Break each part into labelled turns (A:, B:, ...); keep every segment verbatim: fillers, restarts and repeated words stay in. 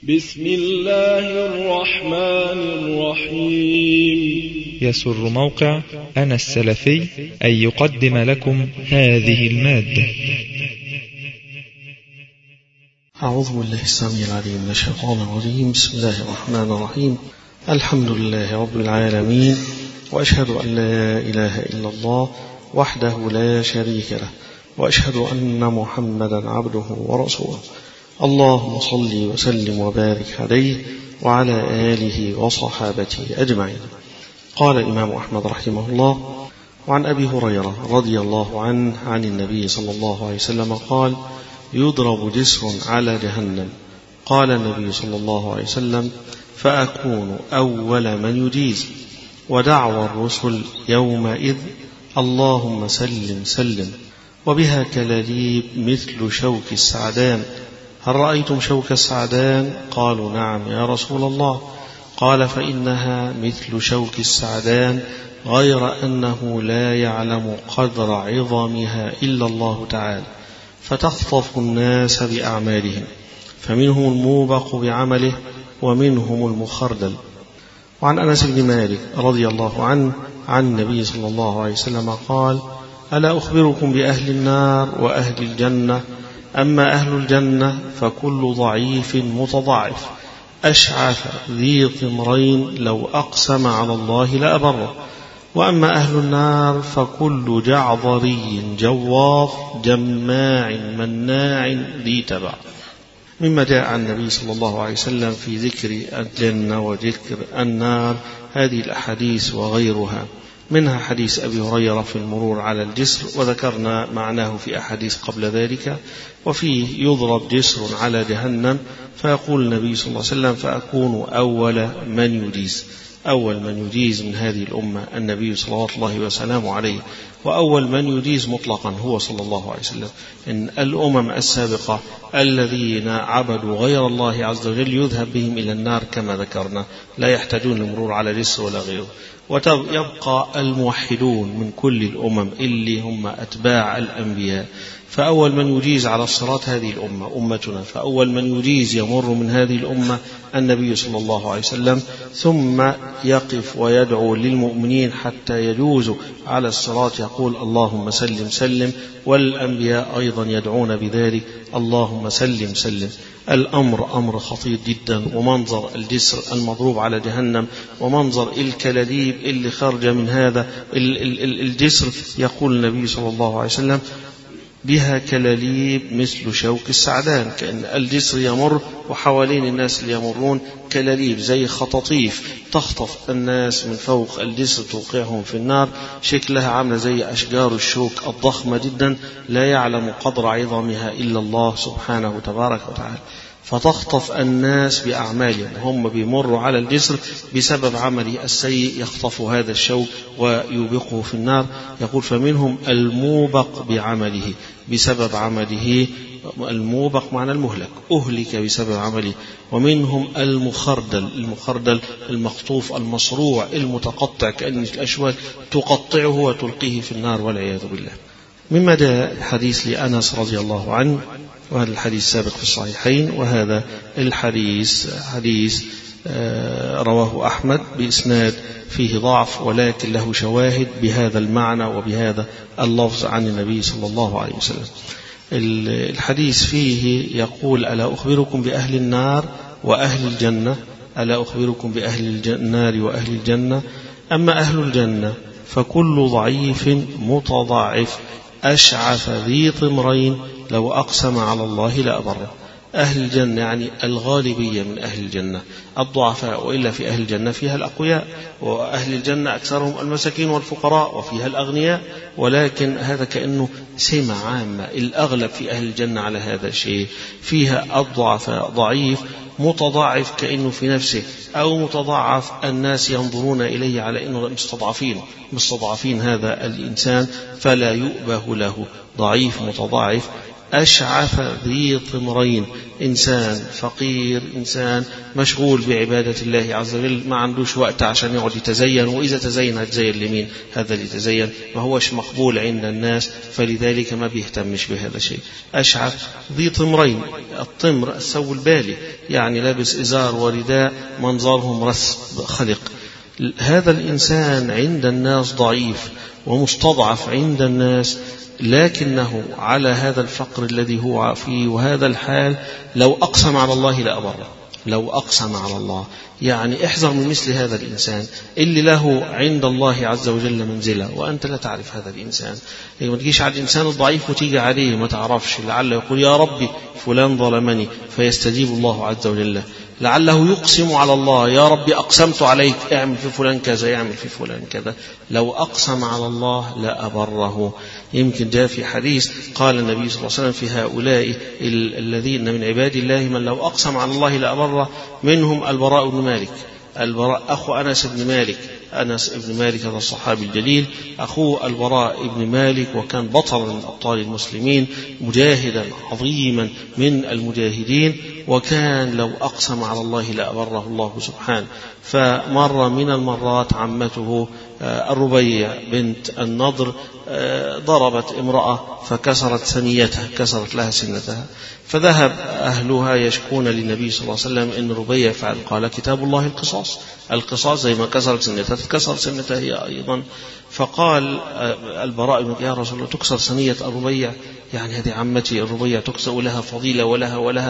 A: بسم الله الرحمن الرحيم.
B: يسر موقع أنا السلفي أن يقدم لكم هذه المادة.
C: أعوذ بالله السميع العليم من الشيطان الرجيم. بسم الله الرحمن الرحيم. الحمد لله رب العالمين، وأشهد أن لا إله إلا الله وحده لا شريك له، وأشهد أن محمدا عبده ورسوله. اللهم صل وسلم وبارك عليه وعلى آله وصحابته أجمعين. قال الإمام أحمد رحمه الله: وعن أبي هريرة رضي الله عنه عن النبي صلى الله عليه وسلم قال: يضرب جسر على جهنم. قال النبي صلى الله عليه وسلم: فأكون أول من يجيز. ودعوى الرسل يومئذ: اللهم سلم سلم. وبها كلاليب مثل شوك السعدان. هل رأيتم شوك السعدان؟ قالوا: نعم يا رسول الله. قال: فإنها مثل شوك السعدان، غير أنه لا يعلم قدر عظمها إلا الله تعالى، فتخطف الناس بأعمالهم، فمنهم الموبق بعمله ومنهم المخردل. وعن أنس بن مالك رضي الله عنه عن النبي صلى الله عليه وسلم قال: ألا أخبركم بأهل النار وأهل الجنة؟ أما أهل الجنة فكل ضعيف متضاعف أشعث ذي طمرين لو أقسم على الله لأبره. وأما أهل النار فكل جعظري جواظ جماع مناع ذي تبع. مما جاء عن النبي صلى الله عليه وسلم في ذكر الجنة وذكر النار هذه الأحاديث وغيرها، منها حديث أبي هريرة في المرور على الجسر، وذكرنا معناه في أحاديث قبل ذلك. وفيه يضرب جسر على جهنم، فيقول النبي صلى الله عليه وسلم: فأكون أول من يجيز. أول من يجيز من هذه الأمة النبي صلى الله وسلم عليه، وأول من يجيز مطلقا هو صلى الله عليه وسلم. إن الأمم السابقة الذين عبدوا غير الله عز وجل يذهب بهم إلى النار كما ذكرنا، لا يحتاجون للمرور على جسر ولا غيره. ويبقى الموحدون من كل الأمم اللي هم أتباع الأنبياء، فأول من يجيز على الصراط هذه الأمة أمتنا، فأول من يجيز يمر من هذه الأمة النبي صلى الله عليه وسلم، ثم يقف ويدعو للمؤمنين حتى يجوزوا على الصراط، يقول: اللهم سلم سلم. والأنبياء أيضا يدعون بذلك: اللهم سلم سلم. الأمر أمر خطير جدا، ومنظر الجسر المضروب على جهنم ومنظر الكلاليب اللي خرج من هذا الجسر، يقول النبي صلى الله عليه وسلم: بها كلاليب مثل شوك السعدان، كأن الجسر يمر وحوالين الناس اللي يمرون كلاليب زي خطاطيف تخطف الناس من فوق الجسر توقعهم في النار، شكلها عاملة زي أشجار الشوك الضخمة جدا لا يعلم قدر عظمها إلا الله سبحانه تبارك وتعالى، فتخطف الناس بأعمالهم، هم بيمروا على الجسر بسبب عمله السيء يخطف هذا الشوك ويوبقه في النار. يقول: فمنهم الموبق بعمله، بسبب عمله، الموبق معنى المهلك، أهلك بسبب عمله. ومنهم المخردل، المخردل المخطوف المصروع المتقطع، كأن الأشواك تقطعه وتلقيه في النار والعياذ بالله. مما جاء حديث لأنس رضي الله عنه، وهذا الحديث سابق في الصحيحين، وهذا الحديث حديث رواه أحمد بإسناد فيه ضعف، ولكن له شواهد بهذا المعنى وبهذا اللفظ عن النبي صلى الله عليه وسلم. الحديث فيه يقول: ألا أخبركم بأهل النار وأهل الجنة؟ ألا أخبركم بأهل النار وأهل الجنة؟ أما أهل الجنة فكل ضعيف متضاعف أشعث ذي طمرين لو أقسم على الله لأبره. أهل الجنة يعني الغالبية من أهل الجنة الضعفاء، وإلا في أهل الجنة فيها الأقوياء، وأهل الجنة أكثرهم المساكين والفقراء، وفيها الأغنياء، ولكن هذا كأنه سمة عامة، الأغلب في أهل الجنة على هذا الشيء، فيها الضعفاء، ضعيف متضاعف كأنه في نفسه، أو متضاعف الناس ينظرون إليه على أنه مستضعفين مستضعفين هذا الإنسان، فلا يؤبه له. ضعيف متضاعف أشعث ذي طمرين، إنسان فقير، إنسان مشغول بعبادة الله عز وجل، ما عندوش وقت عشان يقعد يتزين، وإذا تزين هتزين لمين؟ هذا اللي يتزين ما هوش مقبول عند الناس، فلذلك ما بيهتمش بهذا الشيء. أشعث ذي طمرين، الطمر الثوب البالي، يعني لابس إزار ورداء منظرهم رث خلق. هذا الإنسان عند الناس ضعيف ومستضعف عند الناس، لكنه على هذا الفقر الذي هو فيه وهذا الحال لو أقسم على الله لأبره، لو أقسم على الله. يعني احذر من مثل هذا الإنسان اللي له عند الله عز وجل منزلة وأنت لا تعرف هذا الإنسان. يعني ما تجيش على الإنسان الضعيف وتيجي عليه ما تعرفش، لعله يقول يا ربي فلان ظلمني فيستجيب الله عز وجل، لعله يقسم على الله يا ربي أقسمت عليك اعمل في فلان كذا، يعمل في فلان كذا. لو أقسم على الله لأبره. يمكن جاء في حديث قال النبي صلى الله عليه وسلم في هؤلاء الذين من عباد الله من لو أقسم على الله لأبره، منهم البراء بن مالك، البراء أخو أنس بن مالك، أنس بن مالك هذا الصحابي الجليل، أخوه البراء بن مالك، وكان بطلا من أبطال المسلمين، مجاهدا عظيما من المجاهدين، وكان لو أقسم على الله لأبره الله سبحانه. فمر من المرات عمته الربيع بنت النضر ضربت امرأة فكسرت ثنيتها، كسرت لها سنتها، فذهب أهلها يشكون للنبي صلى الله عليه وسلم إن ربيع فعل، قال كتاب الله القصاص، القصاص زي ما كسرت سنتها تكسر سنتها هي أيضا. فقال البراء يا رسول الله تكسر ثنية الربيع؟ يعني هذه عمتي الربيع تكسر ولها فضيلة ولها ولها.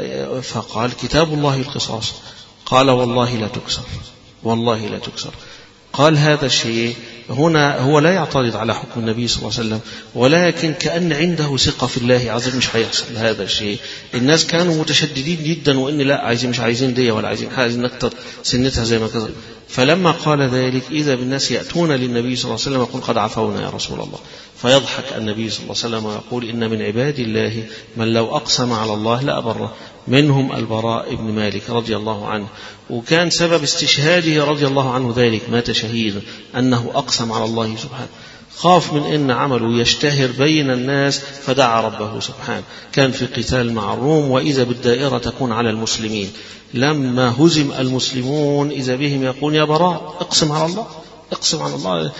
C: فقال كتاب الله القصاص. قال والله لا تكسر، والله لا تكسر. قال هذا الشيء هنا هو لا يعترض على حكم النبي صلى الله عليه وسلم، ولكن كأن عنده ثقة في الله عز وجل مش هيحصل هذا الشيء. الناس كانوا متشددين جدا، وإن لا عايزين مش عايزين دية ولا عايزين حاجة، عايزين نكتر سنتها زي ما كذا. فلما قال ذلك إذا بالناس يأتون للنبي صلى الله عليه وسلم يقول قد عفونا يا رسول الله، فيضحك النبي صلى الله عليه وسلم ويقول إن من عباد الله من لو أقسم على الله لأبره، منهم البراء بن مالك رضي الله عنه. وكان سبب استشهاده رضي الله عنه ذلك، مات شهيدا، أنه أقسم على الله سبحانه، خاف من أن عمله يشتهر بين الناس فدعا ربه سبحانه. كان في قتال مع الروم وإذا بالدائرة تكون على المسلمين، لما هزم المسلمون إذا بهم يقول يا براء اقسم على الله، اقسم على الله.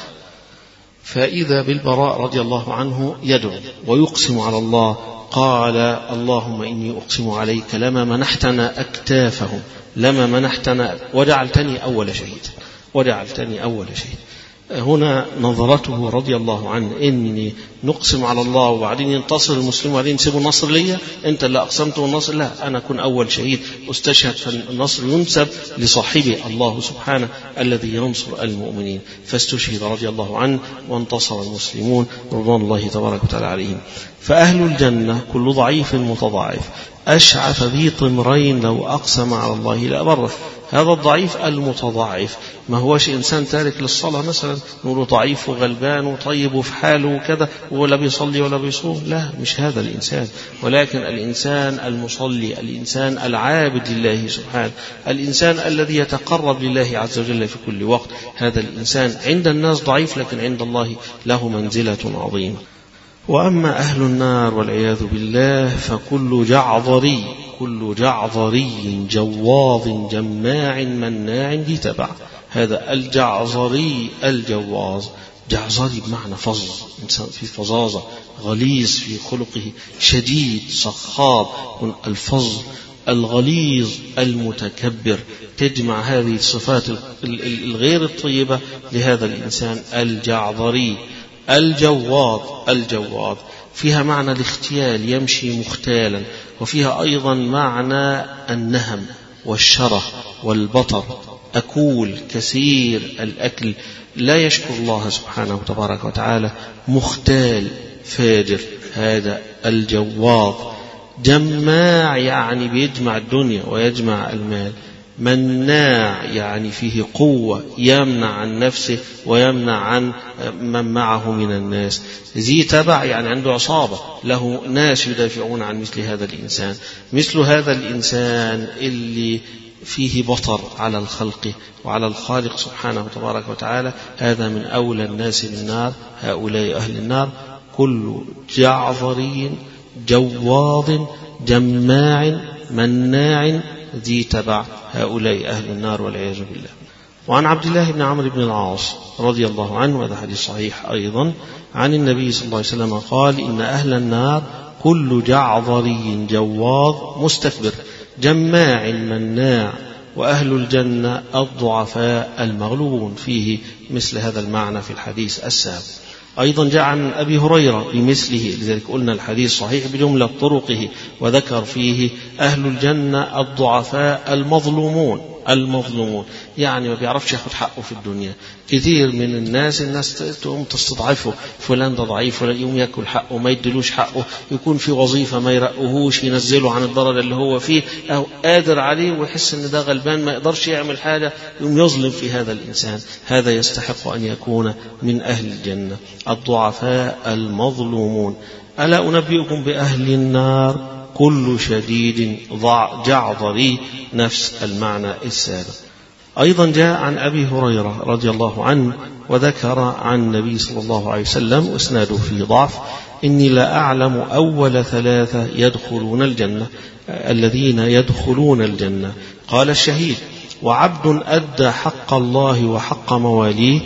C: فإذا بالبراء رضي الله عنه يدعو ويقسم على الله، قال اللهم إني أقسم عليك لما منحتنا أكتافهم، لما منحتنا وجعلتني أول شهيد، وجعلتني أول شهيد. هنا نظرته رضي الله عنه إني نقسم على الله وبعدين ينتصر المسلمين وبعدين ينسبوا النصر لي، أنت اللي أقسمت والنصر، لا أنا أكون أول شهيد أستشهد، فالنصر ينسب لصاحبه الله سبحانه الذي ينصر المؤمنين. فاستشهد رضي الله عنه وانتصر المسلمون رضوان الله تبارك وتعالى عليهم. فأهل الجنة كل ضعيف متضاعف، أشعث ذي طمرين لو أقسم على الله لأبره. هذا الضعيف المتضاعف ما هوش إنسان تارك للصلاة مثلا نقول ضعيف وغلبان وطيب وفي حاله وكذا ولا بيصلي ولا بيصوم، لا مش هذا الإنسان، ولكن الإنسان المصلي، الإنسان العابد لله سبحانه، الإنسان الذي يتقرب لله عز وجل في كل وقت. هذا الإنسان عند الناس ضعيف لكن عند الله له منزلة عظيمة. وأما أهل النار والعياذ بالله فكل جعظري، كل جعظري جواظ جماع مناع ذي تبع. هذا الجعظري الجواظ، جعظري بمعنى فظ، إنسان في فظاظة، غليظ في خلقه، شديد صخاب، الفظ الغليظ المتكبر. تجمع هذه الصفات الغير الطيبة لهذا الإنسان الجعظري. الجواظ، الجواظ فيها معنى الاختيال، يمشي مختالا، وفيها أيضا معنى النهم والشره والبطر، أكول كثير الأكل، لا يشكر الله سبحانه وتبارك وتعالى، مختال فاجر. هذا الجواظ. جماع يعني بيجمع الدنيا ويجمع المال. مناع يعني فيه قوة، يمنع عن نفسه ويمنع عن من معه من الناس. ذي تبع يعني عنده عصابة، له ناس يدافعون عن مثل هذا الإنسان. مثل هذا الإنسان اللي فيه بطر على الخلق وعلى الخالق سبحانه وتبارك وتعالى، هذا من أولى الناس بالنار، هؤلاء أهل النار. كل جعظري جواظ جماع مناع ذي تبع، هؤلاء أهل النار والعياذ بالله. وعن عبد الله بن عمرو بن العاص رضي الله عنه، وهذا حديث صحيح أيضا، عن النبي صلى الله عليه وسلم قال: إن أهل النار كل جعظري جواظ مستكبر جماع مناع، وأهل الجنة الضعفاء المغلوبون. فيه مثل هذا المعنى في الحديث السابق. أيضا جاء عن أبي هريرة بمثله، لذلك قلنا الحديث صحيح بجملة طرقه، وذكر فيه أهل الجنة الضعفاء المظلومون. المظلومون يعني ما بيعرفش ياخد حقه في الدنيا. كثير من الناس الناس تقوم تستضعفه، فلان ده ضعيف، ولا يقوم ياكل حقه، ما يدلوش حقه، يكون في وظيفة ما يرقهوش، ينزله عن الضرر اللي هو فيه أو قادر عليه، ويحس ان ده غلبان ما يقدرش يعمل حاجة، يقوم يظلم في هذا الإنسان. هذا يستحق أن يكون من أهل الجنة، الضعفاء المظلومون. ألا أنبئكم بأهل النار كل شديد ضع جعظري، نفس المعنى السابق. أيضا جاء عن أبي هريرة رضي الله عنه وذكر عن النبي صلى الله عليه وسلم، واسناده فيه ضعف: إني لا أعلم أول ثلاثة يدخلون الجنة، الذين يدخلون الجنة. قال: الشهيد، وعبد أدى حق الله وحق مواليه،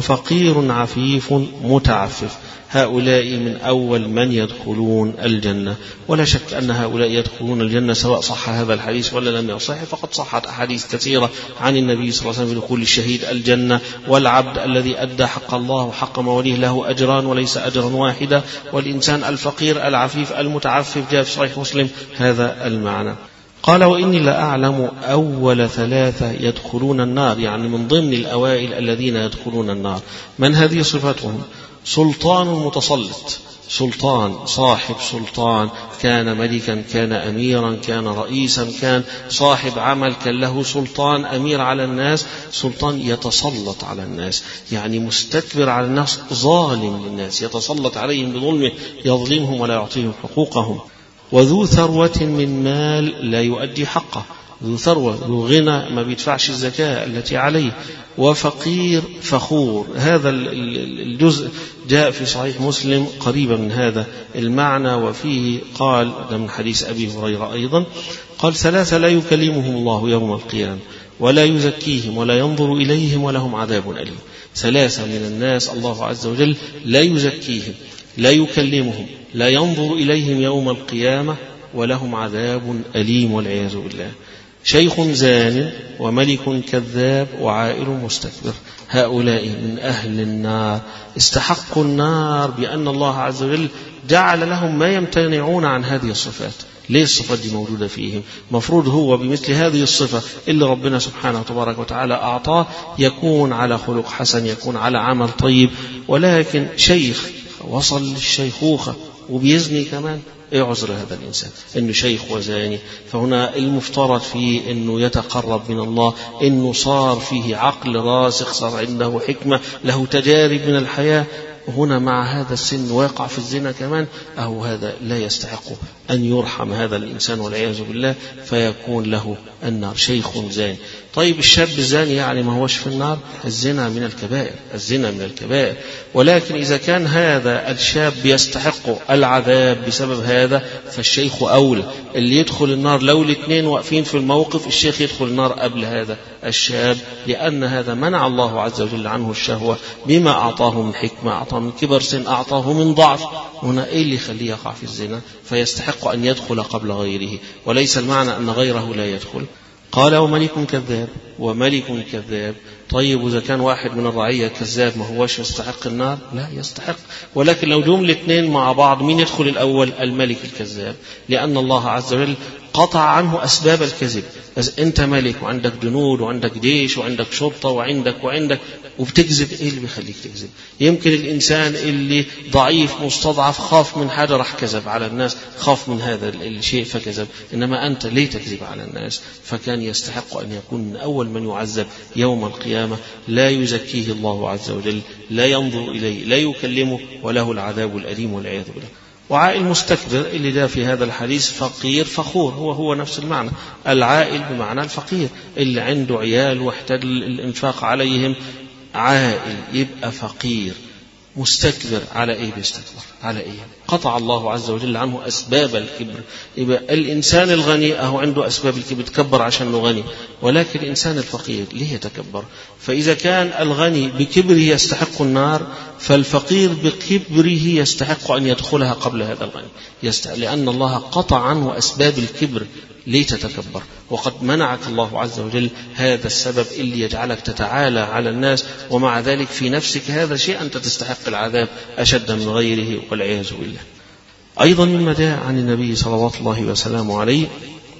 C: وفقير عفيف متعفف. هؤلاء من أول من يدخلون الجنة. ولا شك أن هؤلاء يدخلون الجنة سواء صح هذا الحديث ولا لم يصح، فقد صحت أحاديث كثيرة عن النبي صلى الله عليه وسلم بدخول الشهيد الجنة، والعبد الذي أدى حق الله وحق مواليه له أجران وليس أجرا واحدا، والإنسان الفقير العفيف المتعفف، جاء في صحيح مسلم هذا المعنى. قال: وإني لأعلم أول ثلاثة يدخلون النار، يعني من ضمن الأوائل الذين يدخلون النار. من هذه صفاتهم؟ سلطان متسلط، سلطان صاحب سلطان، كان ملكا، كان أميرا، كان رئيسا، كان صاحب عمل، كان له سلطان، أمير على الناس، سلطان يتسلط على الناس، يعني مستكبر على الناس، ظالم للناس، يتسلط عليهم بظلمه، يظلمهم ولا يعطيهم حقوقهم. وذو ثروة من مال لا يؤدي حقه، ذو ثروة، ذو غنى، ما بيدفعش الزكاة التي عليه. وفقير فخور، هذا الجزء جاء في صحيح مسلم قريبا من هذا المعنى، وفيه قال، ده من حديث أبي هريرة أيضا، قال: ثلاثة لا يكلمهم الله يوم القيامة ولا يزكيهم ولا ينظر إليهم ولهم عذاب أليم. ثلاثة من الناس الله عز وجل لا يزكيهم، لا يكلمهم، لا ينظر إليهم يوم القيامة، ولهم عذاب أليم والعياذ بالله: شيخ زان، وملك كذاب، وعائل مستكبر. هؤلاء من أهل النار، استحقوا النار بأن الله عز وجل جعل لهم ما يمتنعون عن هذه الصفات. ليه الصفات دي موجودة فيهم؟ مفروض هو بمثل هذه الصفة اللي ربنا سبحانه وتبارك وتعالى أعطاه يكون على خلق حسن، يكون على عمل طيب، ولكن شيخ وصل للشيخوخة وبيزني كمان، ايه عذر هذا الإنسان؟ إنه شيخ وزاني. فهنا المفترض فيه إنه يتقرب من الله، إنه صار فيه عقل راسخ، صار عنده حكمة، له تجارب من الحياة. هنا مع هذا السن واقع في الزنا كمان، أو هذا لا يستحق أن يرحم هذا الإنسان والعياذ بالله، فيكون له النار. شيخ زاني. طيب الشاب الزاني يعني ما هوش في النار؟ الزنا من الكبائر، الزنا من الكبائر. ولكن إذا كان هذا الشاب يستحق العذاب بسبب هذا، فالشيخ أولى. اللي يدخل النار لو الاثنين واقفين في الموقف، الشيخ يدخل النار قبل هذا الشاب، لأن هذا منع الله عز وجل عنه الشهوة بما أعطاه من حكمة، أعطاه من كبر سن، أعطاه من ضعف. هنا إيه اللي يخليه يقع في الزنا؟ فيستحق أن يدخل قبل غيره، وليس المعنى أن غيره لا يدخل. قال: وملك كذاب، وملك كذاب. طيب إذا كان واحد من الرعية كذاب، ما هوش يستحق النار؟ لا يستحق. ولكن لو جم الاثنين مع بعض، مين يدخل الأول؟ الملك الكذاب، لأن الله عز وجل قطع عنه أسباب الكذب. بس أنت ملك وعندك جنود وعندك جيش وعندك شرطة وعندك وعندك وبتكذب، إيه اللي بيخليك تكذب؟ يمكن الإنسان اللي ضعيف مستضعف خاف من حاجة راح كذب على الناس، خاف من هذا الشيء فكذب. إنما أنت ليه تكذب على الناس؟ فكان يستحق أن يكون من أول من يعذب يوم القيامة. لا يزكيه الله عز وجل، لا ينظر إليه، لا يكلمه، وله العذاب الأليم والعياذ بالله. وعائل مستكبر اللي جاء في هذا الحديث فقير فخور، هو هو نفس المعنى. العائل بمعنى الفقير، اللي عنده عيال واحتاج الإنفاق عليهم، عائل يبقى فقير مستكبر، على إيه بيستكبر؟ على إيه؟ قطع الله عز وجل عنه أسباب الكبر. يبقى الإنسان الغني أهو عنده أسباب الكبر، تكبر عشانه غني، ولكن الإنسان الفقير ليه يتكبر؟ فإذا كان الغني بكبره يستحق النار، فالفقير بكبره يستحق أن يدخلها قبل هذا الغني، يستحق، لأن الله قطع عنه أسباب الكبر. ليه تتكبر؟ وقد منعك الله عز وجل هذا السبب اللي يجعلك تتعالى على الناس، ومع ذلك في نفسك هذا شيء أنت تستحق العذاب أشد من غيره والعياذ بالله. أيضا مما جاء عن النبي صلوات الله وسلامه عليه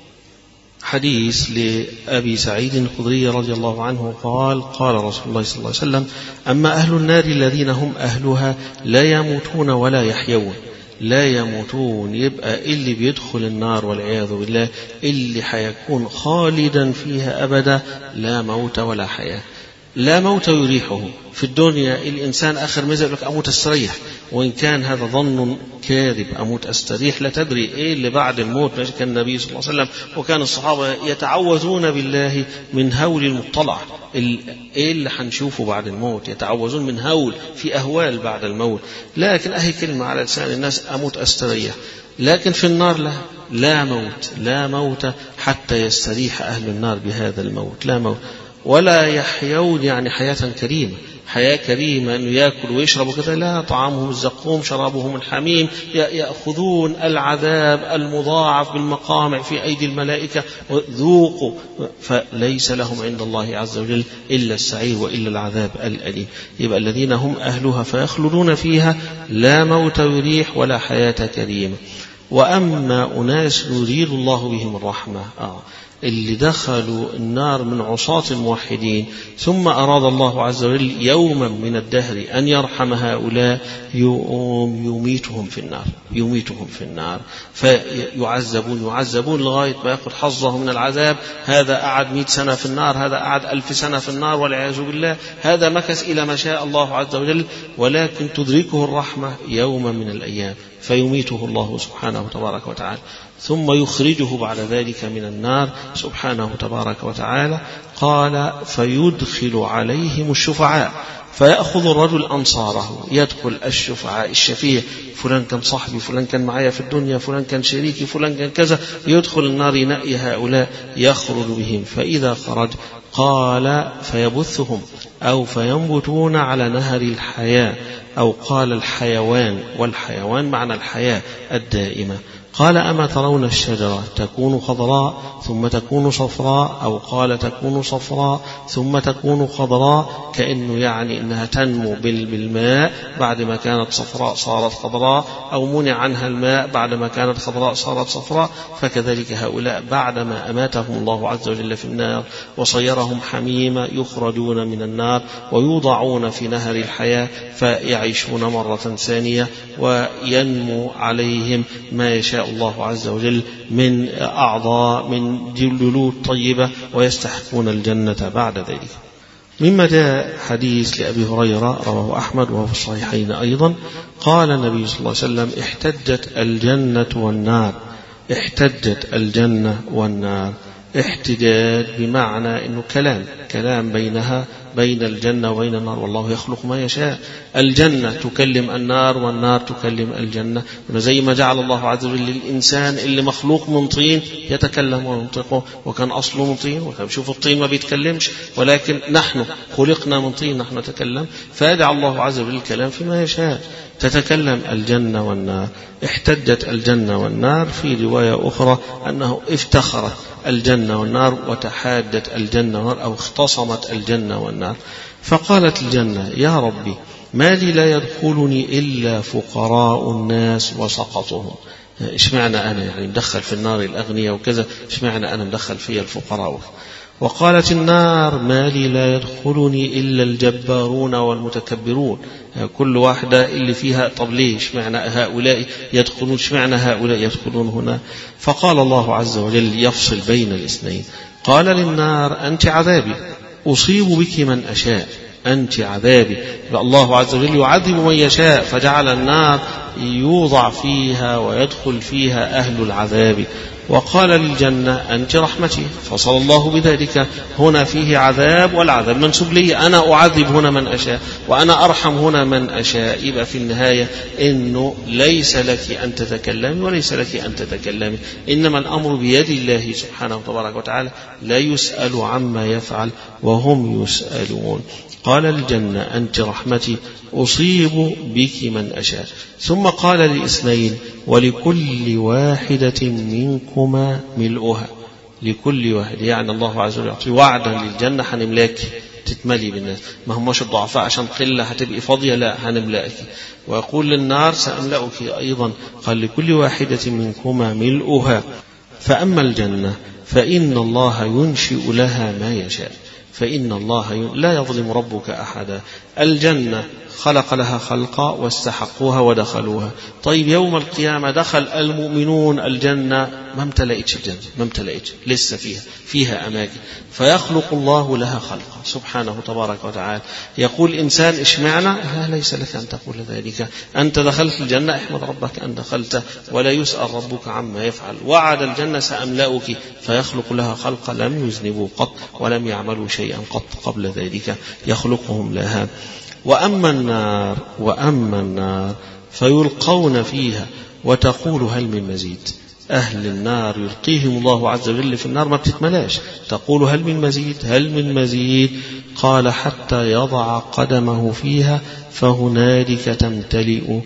C: حديث لأبي سعيد الخدري رضي الله عنه قال: قال رسول الله صلى الله عليه وسلم: أما أهل النار الذين هم أهلها لا يموتون ولا يحيون. لا يموتون يبقى اللي بيدخل النار والعياذ بالله اللي حيكون خالدا فيها أبدا، لا موت ولا حياة. لا موت يريحه في الدنيا، الإنسان آخر ماذا يقول لك أموت أستريح، وإن كان هذا ظن كاذب، أموت أستريح لا تدري إيه اللي بعد الموت. كان النبي صلى الله عليه وسلم وكان الصحابة يتعوذون بالله من هول المطلع، إيه اللي حنشوفه بعد الموت، يتعوذون من هول في أهوال بعد الموت. لكن أهي كلمة على لسان الناس أموت أستريح، لكن في النار لا لا موت، لا موت حتى يستريح أهل النار بهذا الموت، لا موت. ولا يحيون يعني حياة كريمة، حياة كريمة أنه يأكل ويشرب وكذا، لا، طعامهم الزقوم شرابهم الحميم، يأخذون العذاب المضاعف بالمقامع في أيدي الملائكة وذوقوا، فليس لهم عند الله عز وجل إلا السعير وإلا العذاب الأليم. يبقى الذين هم أهلها فيخلدون فيها لا موت يريح ولا حياة كريمة. وأما أناس يريد الله بهم الرحمة، آه اللي دخلوا النار من عصاة الموحدين، ثم أراد الله عز وجل يوما من الدهر أن يرحم هؤلاء، يوم يميتهم في النار، يميتهم في النار فيعذبون يعذبون لغاية ما يأخذ حظه من العذاب. هذا قعد مئة سنة في النار، هذا قعد ألف سنة في النار والعياذ بالله، هذا مكث إلى ما شاء الله عز وجل، ولكن تدركه الرحمة يوما من الأيام فيميته الله سبحانه تبارك وتعالى، ثم يخرجه بعد ذلك من النار سبحانه تبارك وتعالى. قال: فيدخل عليهم الشفعاء، فيأخذ الرجل أنصاره، يدخل الشفعاء الشفيع، فلان كان صاحبي، فلان كان معايا في الدنيا، فلان كان شريكي، فلان كان كذا، يدخل النار ينقي هؤلاء يخرج بهم. فإذا خرج قال: فيبثهم أو فينبتون على نهر الحياة، أو قال الحيوان، والحيوان معنى الحياة الدائمة. قال: أما ترون الشجرة تكون خضراء ثم تكون صفراء، أو قال تكون صفراء ثم تكون خضراء، كأنه يعني أنها تنمو بالماء، بعد ما كانت صفراء صارت خضراء، أو منع عنها الماء بعد ما كانت خضراء صارت صفراء. فكذلك هؤلاء بعدما أماتهم الله عز وجل في النار وصيرهم حميمة يخرجون من النار ويوضعون في نهر الحياة، فيعيشون مرة ثانية وينمو عليهم ما يشاء الله عز وجل من أعضاء من جلود طيبة، ويستحقون الجنة بعد ذلك. مما جاء حديث لأبي هريرة رواه أحمد وهو في الصحيحين أيضا، قال النبي صلى الله عليه وسلم: احتجت الجنة والنار. احتجت الجنة والنار، احتجاج بمعنى أنه كلام كلام بينها بين الجنة وبين النار، والله يخلق ما يشاء. الجنة تكلم النار والنار تكلم الجنة، زي ما جعل الله عز وجل للإنسان اللي مخلوق من طين يتكلم وينطقه، وكان أصله من طين، وكان شوف الطين ما بيتكلمش، ولكن نحن خلقنا من طين نحن نتكلم، فيجعل الله عز وجل الكلام فيما يشاء، تتكلم الجنة والنار. احتجت الجنة والنار، في رواية أخرى أنه افتخرت الجنة والنار وتحادت الجنة والنار، أو اختصمت الجنة والنار. فقالت الجنة: يا ربي، ما لي لا يدخلني إلا فقراء الناس وسقطهم. إيش معنى أنا يعني مدخل في النار الأغنياء وكذا، إيش معنى أنا مدخل فيها الفقراء؟ وقالت النار: ما لي لا يدخلني إلا الجبارون والمتكبرون. كل واحدة اللي فيها، طب ليش معنى هؤلاء يدخلون، إيش معنى هؤلاء يدخلون هنا؟ فقال الله عز وجل يفصل بين الاثنين، قال للنار: أنت عذابي أصيب بك من أشاء، أنت عذابي. الله عز وجل يعذب من يشاء، فجعل النار يوضع فيها ويدخل فيها أهل العذاب. وقال للجنة أنت رحمتي، فصل الله بذلك. هنا فيه عذاب، والعذاب منسوب لي، أنا أعذب هنا من أشاء وأنا أرحم هنا من أشاء. يبقى في النهاية إنه ليس لك أن تتكلمي وليس لك أن تتكلمي، إنما الأمر بيد الله سبحانه تبارك وتعالى، لا يسأل عما يفعل وهم يسألون. قال للجنة أنت رحمتي أصيب بك من أشاء. ثم قال للاثنين ولكل واحدة منكما ملؤها. لكل واحد يعني الله عز وجل يعطي وعدا للجنة هنملاك تتملي بالناس، ما هماش الضعفاء عشان قلة هتبقي فاضية، لا هنملأك. ويقول للنار سأملأك أيضا، قال لكل واحدة منكما ملؤها. فأما الجنة فإن الله ينشئ لها ما يشاء، فإن الله لا يظلم ربك أحدا. الجنة خلق لها خلقا واستحقوها ودخلوها. طيب يوم القيامة دخل المؤمنون الجنة، ما امتلئتش الجنة، ما امتلئتش، لسه فيها فيها أماكن، فيخلق الله لها خلقا سبحانه تبارك وتعالى. يقول إنسان اشمعنا؟ لا، ليس لك أن تقول ذلك، أنت دخلت الجنة احمد ربك أن دخلت، ولا يسأل ربك عما يفعل. وعد الجنة سأملأك، فيخلق لها خلقا لم يذنبوا قط ولم يعملوا شيئا قط قبل ذلك، يخلقهم لها. وأما النار وأما النار فيلقون فيها وتقول هل من مزيد. أهل النار يلقيهم الله عز وجل في النار، ما بتتملاش، تقول هل من مزيد هل من مزيد. قال حتى يضع قدمه فيها فهنالك تمتلئ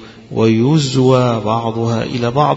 C: ويزوى بعضها إلى بعض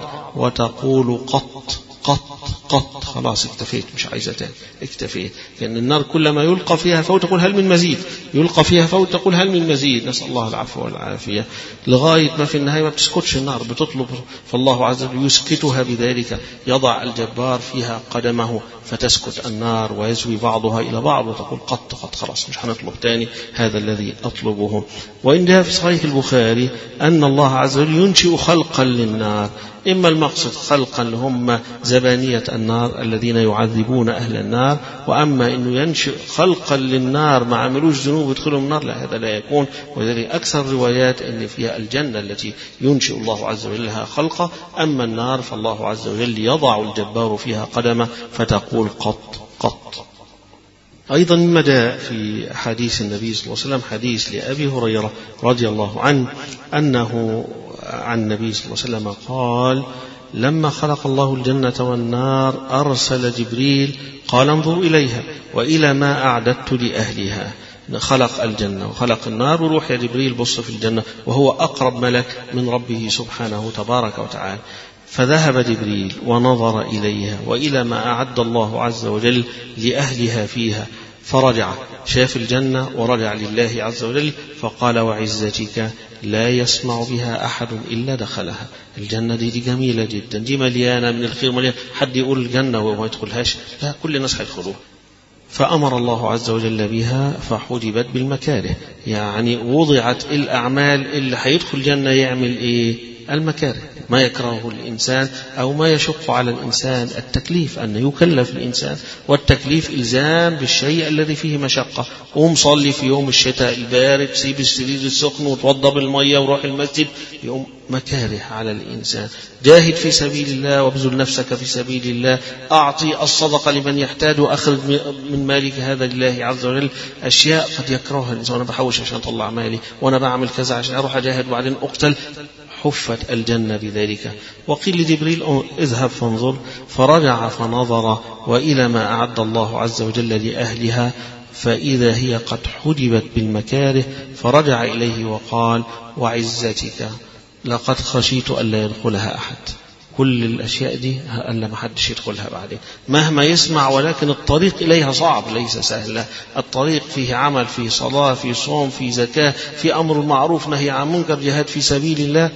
C: وتقول قط قط قط، خلاص اكتفيت مش عايزة تاني، اكتفيت. لأن النار كلما يلقى فيها فوت تقول هل من مزيد، يلقى فيها فوت تقول هل من مزيد، نسأل الله العفو والعافية. لغاية ما في النهاية ما بتسكتش النار، بتطلب، فالله عز وجل يسكتها بذلك، يضع الجبار فيها قدمه فتسكت النار ويزوي بعضها إلى بعض وتقول قط قط، خلاص مش هنطلب تاني هذا الذي أطلبه. وإن جاء في صحيح البخاري أن الله عز وجل ينشئ خلقا للنار، إما المقصد خلقا لهم زبانية النار الذين يعذبون أهل النار، وأما أنه ينشئ خلقا للنار ما عملوش ذنوب يدخلهم النار، لا، هذا لا يكون. وذلك أكثر الروايات أن فيها الجنة التي ينشئ الله عز وجل لها خلقا، أما النار فالله عز وجل يضع الجبار فيها قدمه فتقول قط قط. أيضا مما جاء في حديث النبي صلى الله عليه وسلم حديث لأبي هريرة رضي الله عنه أنه عن النبي صلى الله عليه وسلم قال لما خلق الله الجنة والنار أرسل جبريل قال انظروا إليها وإلى ما أعددت لأهلها. خلق الجنة وخلق النار، وروح يا جبريل بص في الجنة، وهو أقرب ملك من ربه سبحانه تبارك وتعالى. فذهب جبريل ونظر إليها وإلى ما أعد الله عز وجل لأهلها فيها، فرجع شاف الجنة ورجع لله عز وجل فقال وعزتك لا يسمع بها أحد إلا دخلها. الجنة دي, دي جميلة جدا، دي مليانة من الخير، مليانة. حد يقول الجنة وما يدخلهاش؟ لا، كل الناس هيدخلوها. فأمر الله عز وجل بها فحجبت بالمكاره، يعني وضعت الأعمال اللي هيدخل الجنة يعمل إيه؟ المكاره، ما يكرهه الإنسان أو ما يشق على الإنسان. التكليف أن يكلف الإنسان، والتكليف إلزام بالشيء الذي فيه مشقة. قوم صلي في يوم الشتاء البارد، سيب السرير السخن وتوضى بالمية وروح المسجد، يوم مكاره على الإنسان. جاهد في سبيل الله وابذل نفسك في سبيل الله، أعطي الصدقة لمن يحتاج وأخرج من مالك هذا لله عز وجل. أشياء قد يكرهها الإنسان، أنا بحوش عشان أطلع مالي، وأنا بعمل كذا عشان أروح أجاهد وبعدين أقتل، حفت الجنة بذلك. وقيل لجبريل اذهب فانظر، فرجع فنظر وإلى ما أعد الله عز وجل لأهلها فإذا هي قد حجبت بالمكاره، فرجع إليه وقال وعزتك لقد خشيت ألا يدخلها أحد. كل الأشياء دي ألا ما حدش يدخلها بعدين مهما يسمع، ولكن الطريق إليها صعب ليس سهل. الطريق فيه عمل، فيه صلاة، فيه صوم، فيه زكاة، فيه أمر معروف، نهي عن منكر، جهاد في سبيل الله،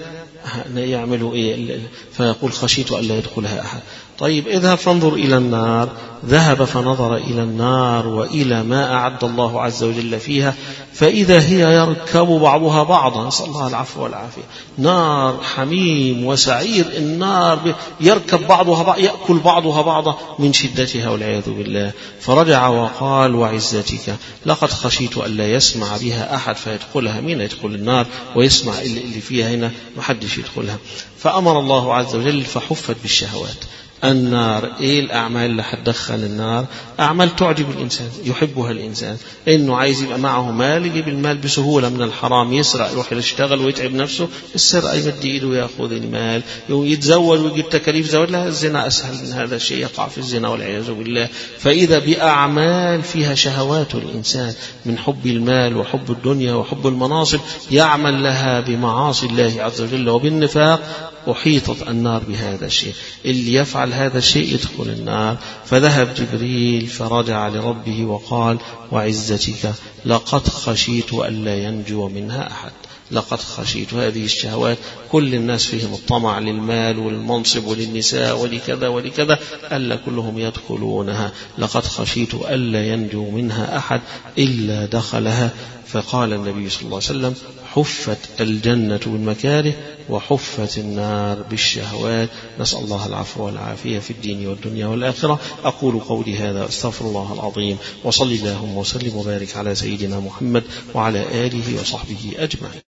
C: يعملوا إيه؟ فيقول خشيت ألا يدخلها أحد. طيب اذهب فانظر إلى النار، ذهب فنظر إلى النار وإلى ما أعد الله عز وجل فيها فإذا هي يركب بعضها بعضا، نسأل الله العفو والعافية. نار حميم وسعير، النار يركب بعضها بعض، يأكل بعضها بعضا من شدتها والعياذ بالله. فرجع وقال وعزتك لقد خشيت ألا يسمع بها أحد فيدخلها. مين يدخل النار ويسمع اللي فيها؟ هنا محدش يدخلها. فأمر الله عز وجل فحفت بالشهوات. النار. إيه الأعمال اللي هتدخل النار؟ أعمال تعجب الإنسان يحبها الإنسان، إنه عايز يبقى معه مال يجيب المال بسهولة من الحرام، يسرق يروح يشتغل ويتعب نفسه، السرقة يمد إيده ويأخذ المال، يتزوج ويجيب تكاليف زواج، لا الزنا أسهل من هذا الشيء، يقع في الزنا والعياذ بالله. فإذا بأعمال فيها شهوات الإنسان من حب المال وحب الدنيا وحب المناصب يعمل لها بمعاصي الله عز وجل وبالنفاق، أحيطت النار بهذا الشيء. اللي يفعل هذا الشيء يدخل النار. فذهب جبريل فرجع لربه وقال: وعزتك لقد خشيت ألا ينجو منها أحد. لقد خشيت. هذه الشهوات كل الناس فيهم الطمع للمال والمنصب وللنساء ولكذا ولكذا، ألا كلهم يدخلونها. لقد خشيت ألا ينجو منها أحد إلا دخلها. فقال النبي صلى الله عليه وسلم: حفت الجنة بالمكاره وحفت النار بالشهوات. نسأل الله العفو والعافية في الدين والدنيا والآخرة. أقول قولي هذا أستغفر الله العظيم، وصلي اللهم وسلم وبارك على سيدنا محمد وعلى آله وصحبه أجمعين.